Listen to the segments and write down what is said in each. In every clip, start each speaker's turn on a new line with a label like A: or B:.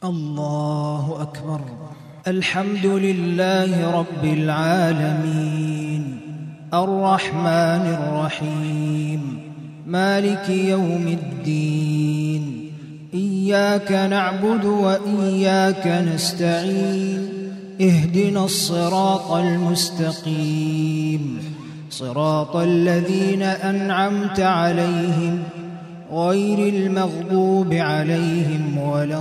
A: الله أكبر. الحمد لله رب العالمين، الرحمن الرحيم، مالك يوم الدين. إياك نعبد وإياك نستعين، اهدنا الصراط المستقيم، صراط الذين أنعمت عليهم غير المغضوب عليهم ولا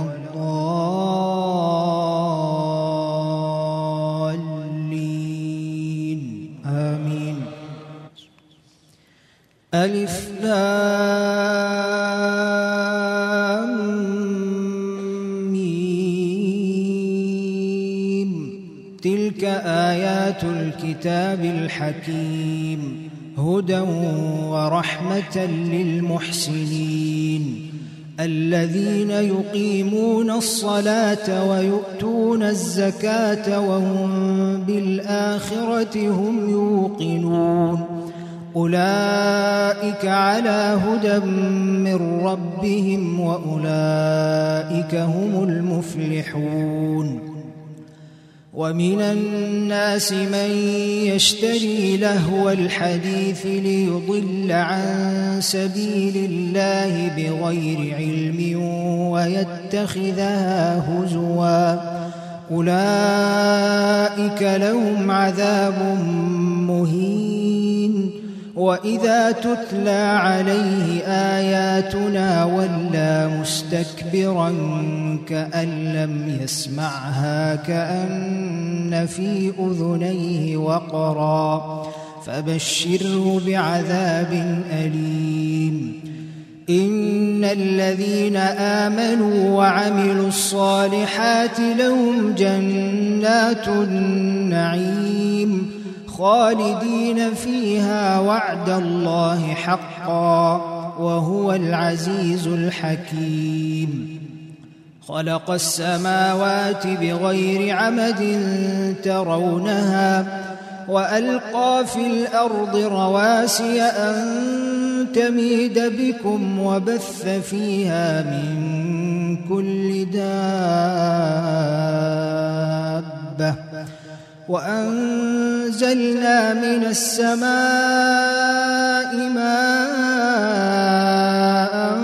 A: الضالين، آمين. ألف لام ميم، تلك آيات الكتاب الحكيم، هدى ورحمة للمحسنين الذين يقيمون الصلاة ويؤتون الزكاة وهم بالآخرة هم يوقنون. أولئك على هدى من ربهم وأولئك هم المفلحون. ومن الناس من يشتري لهو الحديث ليضل عن سبيل الله بغير علم ويتخذها هزوا، أولئك لهم عذاب مهين. وإذا تتلى عليه آياتنا ولى مستكبرا كأن لم يسمعها كأن في أذنيه وقرا، فبشره بعذاب أليم. إن الذين آمنوا وعملوا الصالحات لهم جنات النعيم خالدين فيها وعد الله حقا وهو العزيز الحكيم. خلق السماوات بغير عمد ترونها وألقى في الأرض رواسي أن تميد بكم وبث فيها من كل دابة وأنزلنا من السماء ماء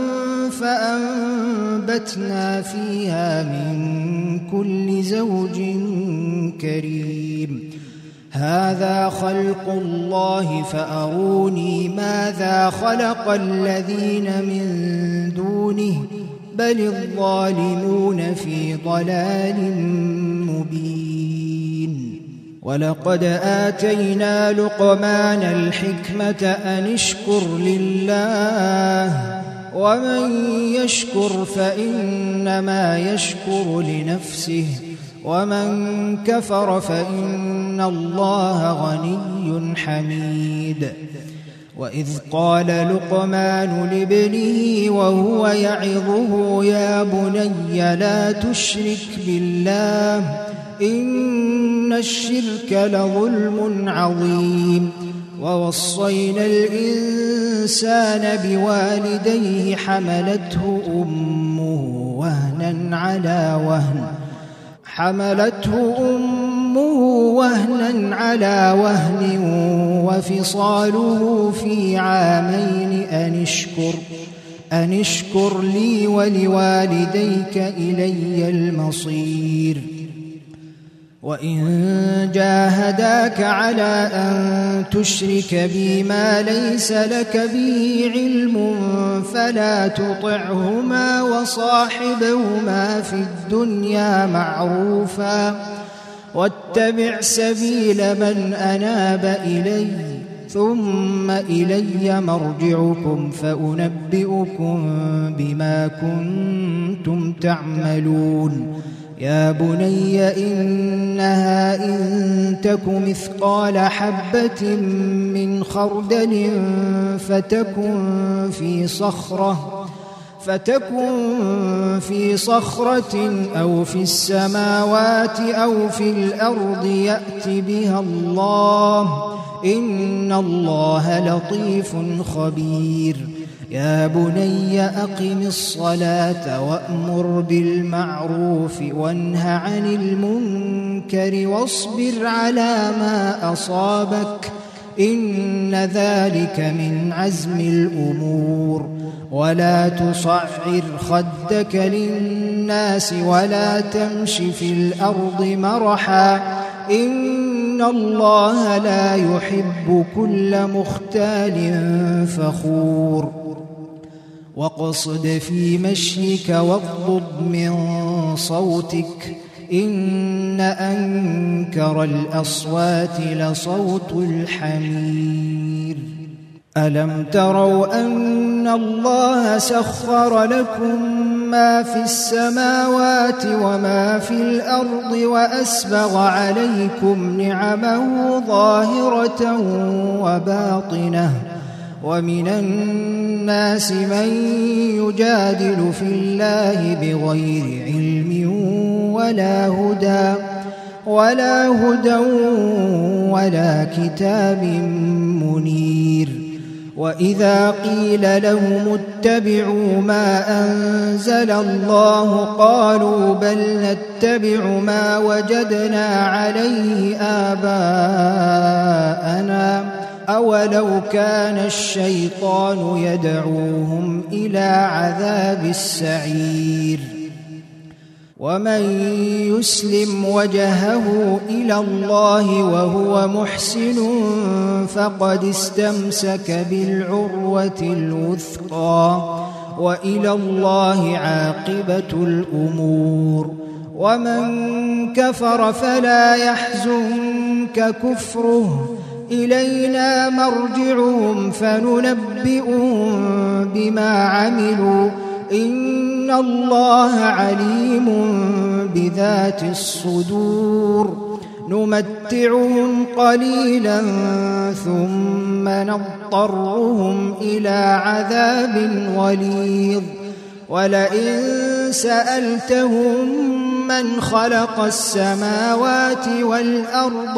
A: فأنبتنا فيها من كل زوج كريم. هذا خلق الله فأروني ماذا خلق الذين من دونه بل الظالمون في ضلال مبين. ولقد آتينا لقمان الحكمة أن اشكر لله ومن يشكر فإنما يشكر لنفسه ومن كفر فإن الله غني حميد. وإذ قال لقمان لابنه وهو يعظه يا بني لا تشرك بالله إن الشرك لظلم عظيم. ووصينا الإنسان بوالديه حملته أمه وهنا على وهن وفصاله في عامين أن اشكر لي ولوالديك إلي المصير. وإن جاهداك على أن تشرك بي ما ليس لك به علم فلا تطعهما وصاحبهما في الدنيا معروفا واتبع سبيل من أناب إلي ثم إلي مرجعكم فأنبئكم بما كنتم تعملون. يا بني إنها إن تك مثقال حبة من خردل فتكن في صخرة أو في السماوات أو في الأرض يأت بها الله إن الله لطيف خبير. يا بني أقم الصلاة وأمر بالمعروف وانه عن المنكر واصبر على ما أصابك إن ذلك من عزم الأمور ولا تصعر خدك للناس ولا تمش في الأرض مرحا إن الله لا يحب كل مختال فخور واقصد في مشيك واغضض من صوتك إن أنكر الأصوات لصوت الحمير ألم تروا أن الله سخر لكم ما في السماوات وما في الأرض وأسبغ عليكم نعمه ظاهرة وباطنة ومن الناس من يجادل في الله بغير علم ولا هدى ولا كتاب منير وإذا قيل لهم اتبعوا ما أنزل الله قالوا بل نتبع ما وجدنا عليه آباءنا أولو كان الشيطان يدعوهم إلى عذاب السعير ومن يسلم وجهه إلى الله وهو محسن فقد استمسك بالعروة الوثقى وإلى الله عاقبة الأمور ومن كفر فلا يحزنك كفره إلينا مرجعهم فننبئهم بما عملوا إن الله عليم بذات الصدور نمتعهم قليلا ثم نضطرهم إلى عذاب غليظ ولئن سألتهم من خلق السماوات والأرض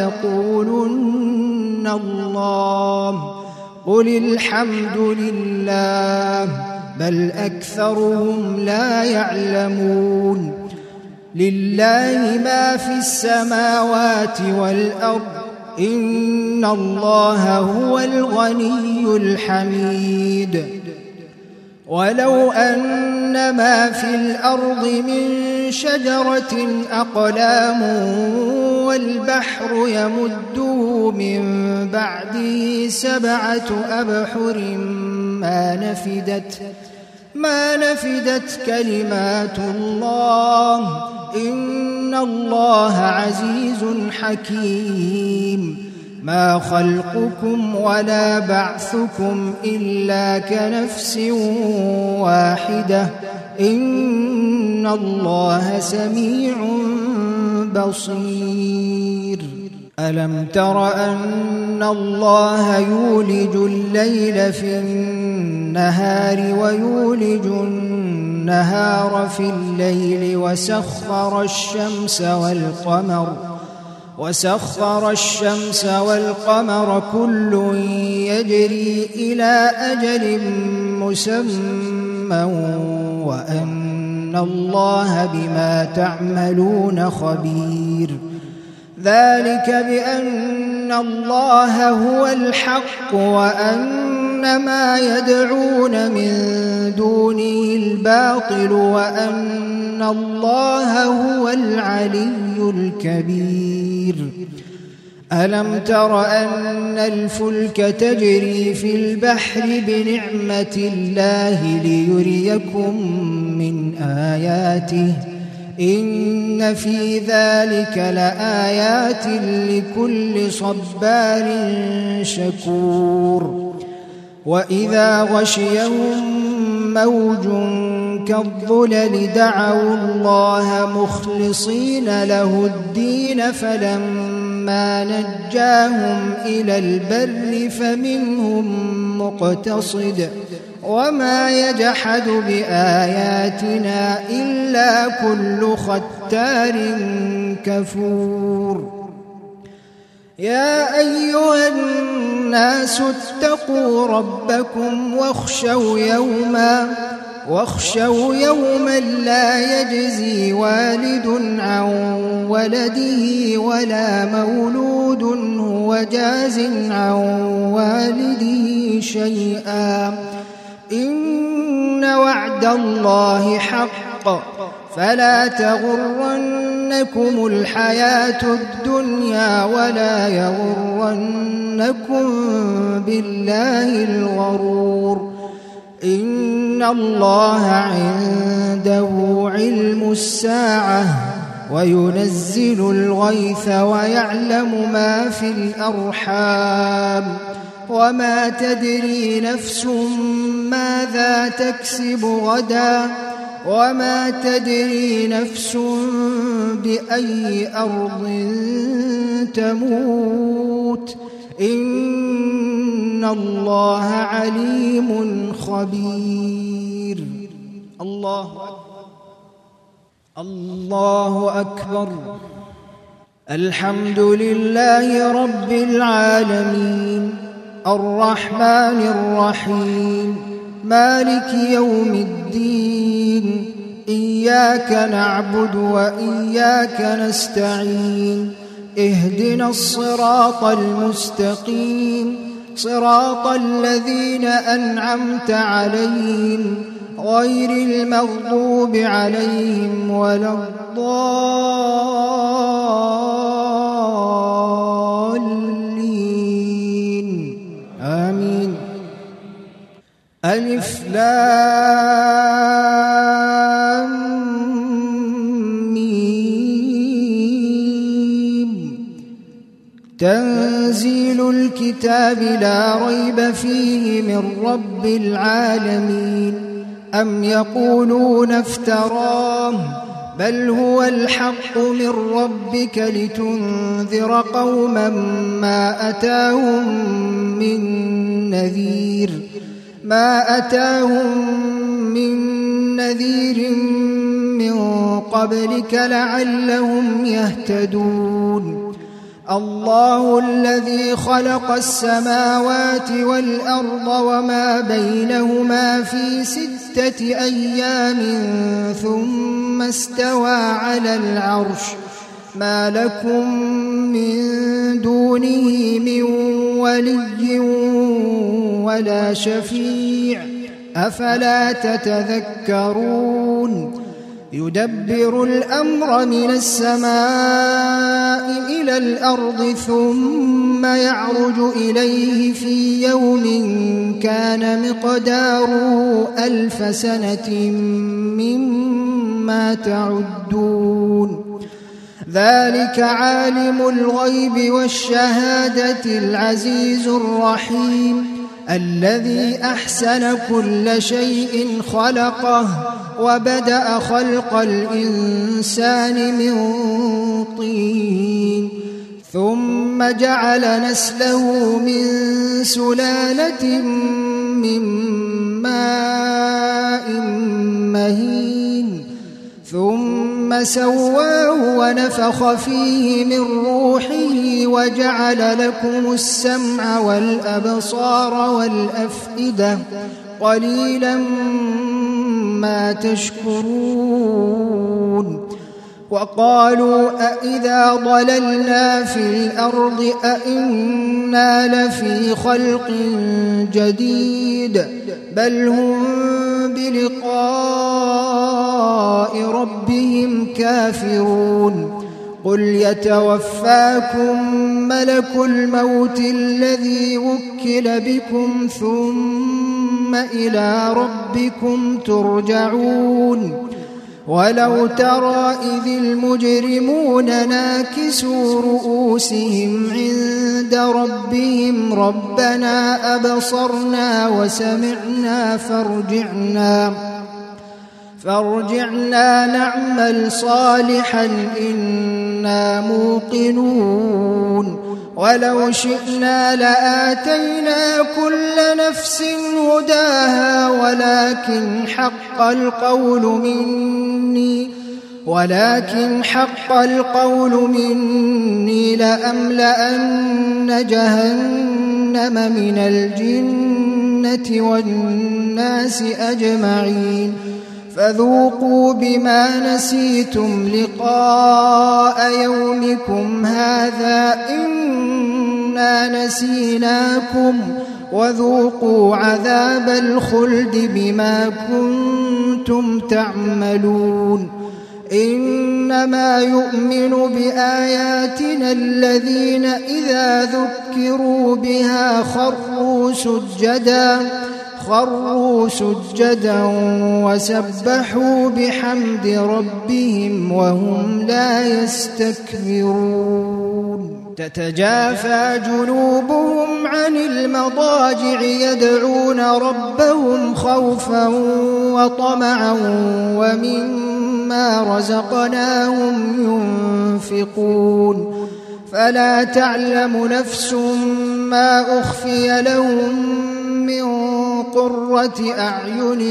A: ليقولن الله قل الحمد لله بل أكثرهم لا يعلمون لله ما في السماوات والأرض إن الله هو الغني الحميد ولو أن ما في الأرض من شجرة أقلام والبحر يمده من بعده 7 أبحر ما نفدت كلمات الله إن الله عزيز حكيم ما خلقكم ولا بعثكم إلا كنفس واحدة إن الله سميع بصير ألم تر أن الله يولج الليل في النهار ويولج النهار في الليل وسخر الشمس والقمر كل يجري إلى أجل مسمى وأن الله بما تعملون خبير ذلك بأن الله هو الحق وأن ما يدعون من دونه الباطل وأن الله هو العلي الكبير ألم تر أن الفلك تجري في البحر بنعمة الله ليريكم من آياته إن في ذلك لآيات لكل صبار شكور وإذا غشيهم موج كالظلل دعوا الله مخلصين له الدين فلما نجاهم إلى البر فمنهم مقتصد وما يجحد بآياتنا إلا كل ختار كفور يا أيها الناس اتقوا ربكم واخشوا يوما لا يجزي والد عن ولده ولا مولود هو جاز عن والده شيئا إن وعد الله حق فلا تغرنكم الحياة الدنيا ولا يغرنكم بالله الغرور إن الله عنده علم الساعة وينزل الغيث ويعلم ما في الأرحام وما تدري نفس ماذا تكسب غدا وما تدري نفس بأي أرض تموت إن الله عليم خبير. الله أكبر. الحمد لله رب العالمين الرحمن الرحيم مالك يوم الدين إياك نعبد وإياك نستعين اهدنا الصراط المستقيم صراط الذين أنعمت عليهم غير المغضوب عليهم ولا الضالين آمين. ألف لام ميم تنزيل الكتاب لا ريب فيه من رب العالمين أم يقولون افتراه بل هو الحق من ربك لتنذر قوما ما أتاهم من نذير من قبلك لعلهم يهتدون. الله الذي خلق السماوات والأرض وما بينهما في 6 أيام ثم استوى على العرش ما لكم من دونه من ولي ولا شفيع أفلا تتذكرون. يدبر الأمر من السماء إلى الأرض ثم يعرج إليه في يوم كان مقداره 1000 سنة مما تعدون. ذلك عالم الغيب والشهادة العزيز الرحيم الذي أحسن كل شيء خلقه وبدأ خلق الإنسان من طين ثم جعل نسله من سلالة من ماء مهين ثم سواه ونفخ فيه من روحه وجعل لكم السمع والأبصار والأفئدة قليلا ما تشكرون. وقالوا أإذا ضللنا في الأرض أإنا لفي خلق جديد بل هم بلقاء ربهم كافرون. قل يتوفاكم ملك الموت الذي وكل بكم ثم إلى ربكم ترجعون. ولو ترى إذ المجرمون ناكسوا رؤوسهم عند ربهم ربنا أبصرنا وسمعنا فارجعنا نعمل صالحا إنا موقنون. ولو شئنا لآتينا كل نفس هداها ولكن حق القول ولكن حق القول مني لأملأن جهنم من الجنة والناس أجمعين فذوقوا بما نسيتم لقاء يومكم هذا إنا نسيناكم وذوقوا عذاب الخلد بما كنتم تعملون إنما يؤمن بآياتنا الذين إذا ذكروا بها خروا سجدا وسبحوا بحمد ربهم وهم لا يستكبرون تتجافى جنوبهم عن المضاجع يدعون ربهم خوفا وطمعا ومما رزقناهم ينفقون فلا تعلم نفس ما أخفي لهم من قرة أعين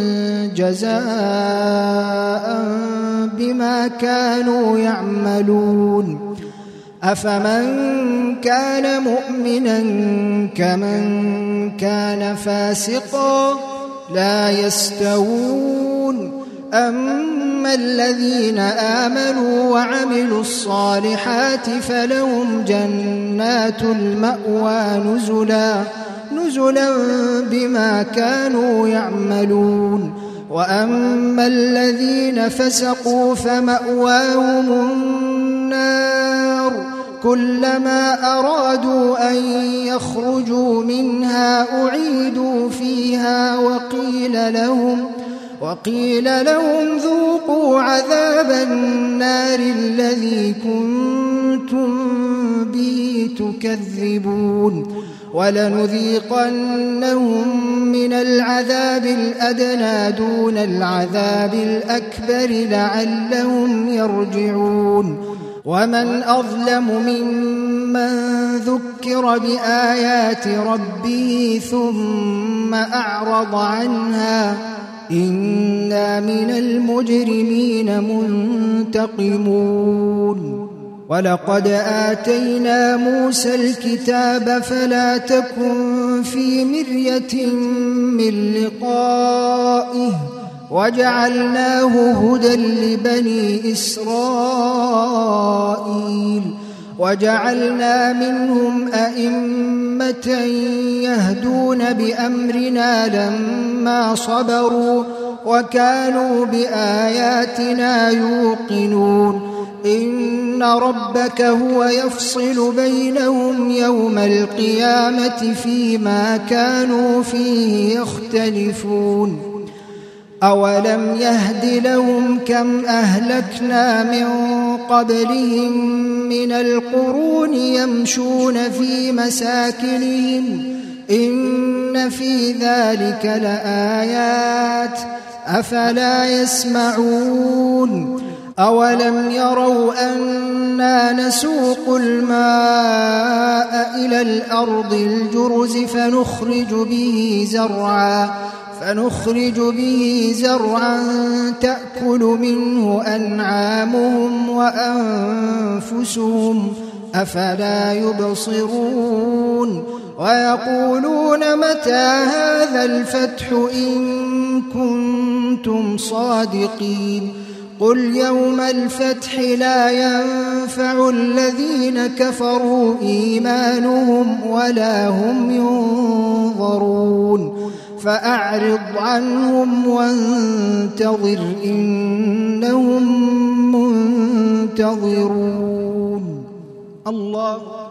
A: جزاء بما كانوا يعملون أفمن كان مؤمنا كمن كان فاسقا لا يستوون أما الذين آمنوا وعملوا الصالحات فلهم جنات المأوى نزلا بما كانوا يعملون وأما الذين فسقوا فمأواهم النار كلما أرادوا أن يخرجوا منها أعيدوا فيها وقيل لهم ذوقوا عذاب النار الذي كنتم به تكذبون ولنذيقنهم من العذاب الأدنى دون العذاب الأكبر لعلهم يرجعون ومن أظلم ممن ذكر بآيات ربه ثم أعرض عنها إنا من المجرمين منتقمون ولقد آتينا موسى الكتاب فلا تكن في مرية من لقائه وجعلناه هدى لبني إسرائيل وجعلنا منهم أئمة يهدون بأمرنا لما صبروا وكانوا بآياتنا يوقنون إن ربك هو يفصل بينهم يوم القيامة فيما كانوا فيه يختلفون أولم يهد لهم كم أهلكنا من قبلهم من القرون يمشون في مساكنهم إن في ذلك لآيات أفلا يسمعون أولم يروا أنا نسوق الماء إلى الأرض الجرز فنخرج به زرعا تأكل منه أنعامهم وأنفسهم أفلا يبصرون ويقولون متى هذا الفتح إن كنتم صادقين قل يوم الفتح لا ينفع الذين كفروا إيمانهم ولا هم ينظرون فأعرض عنهم وانتظر إنهم منتظرون الله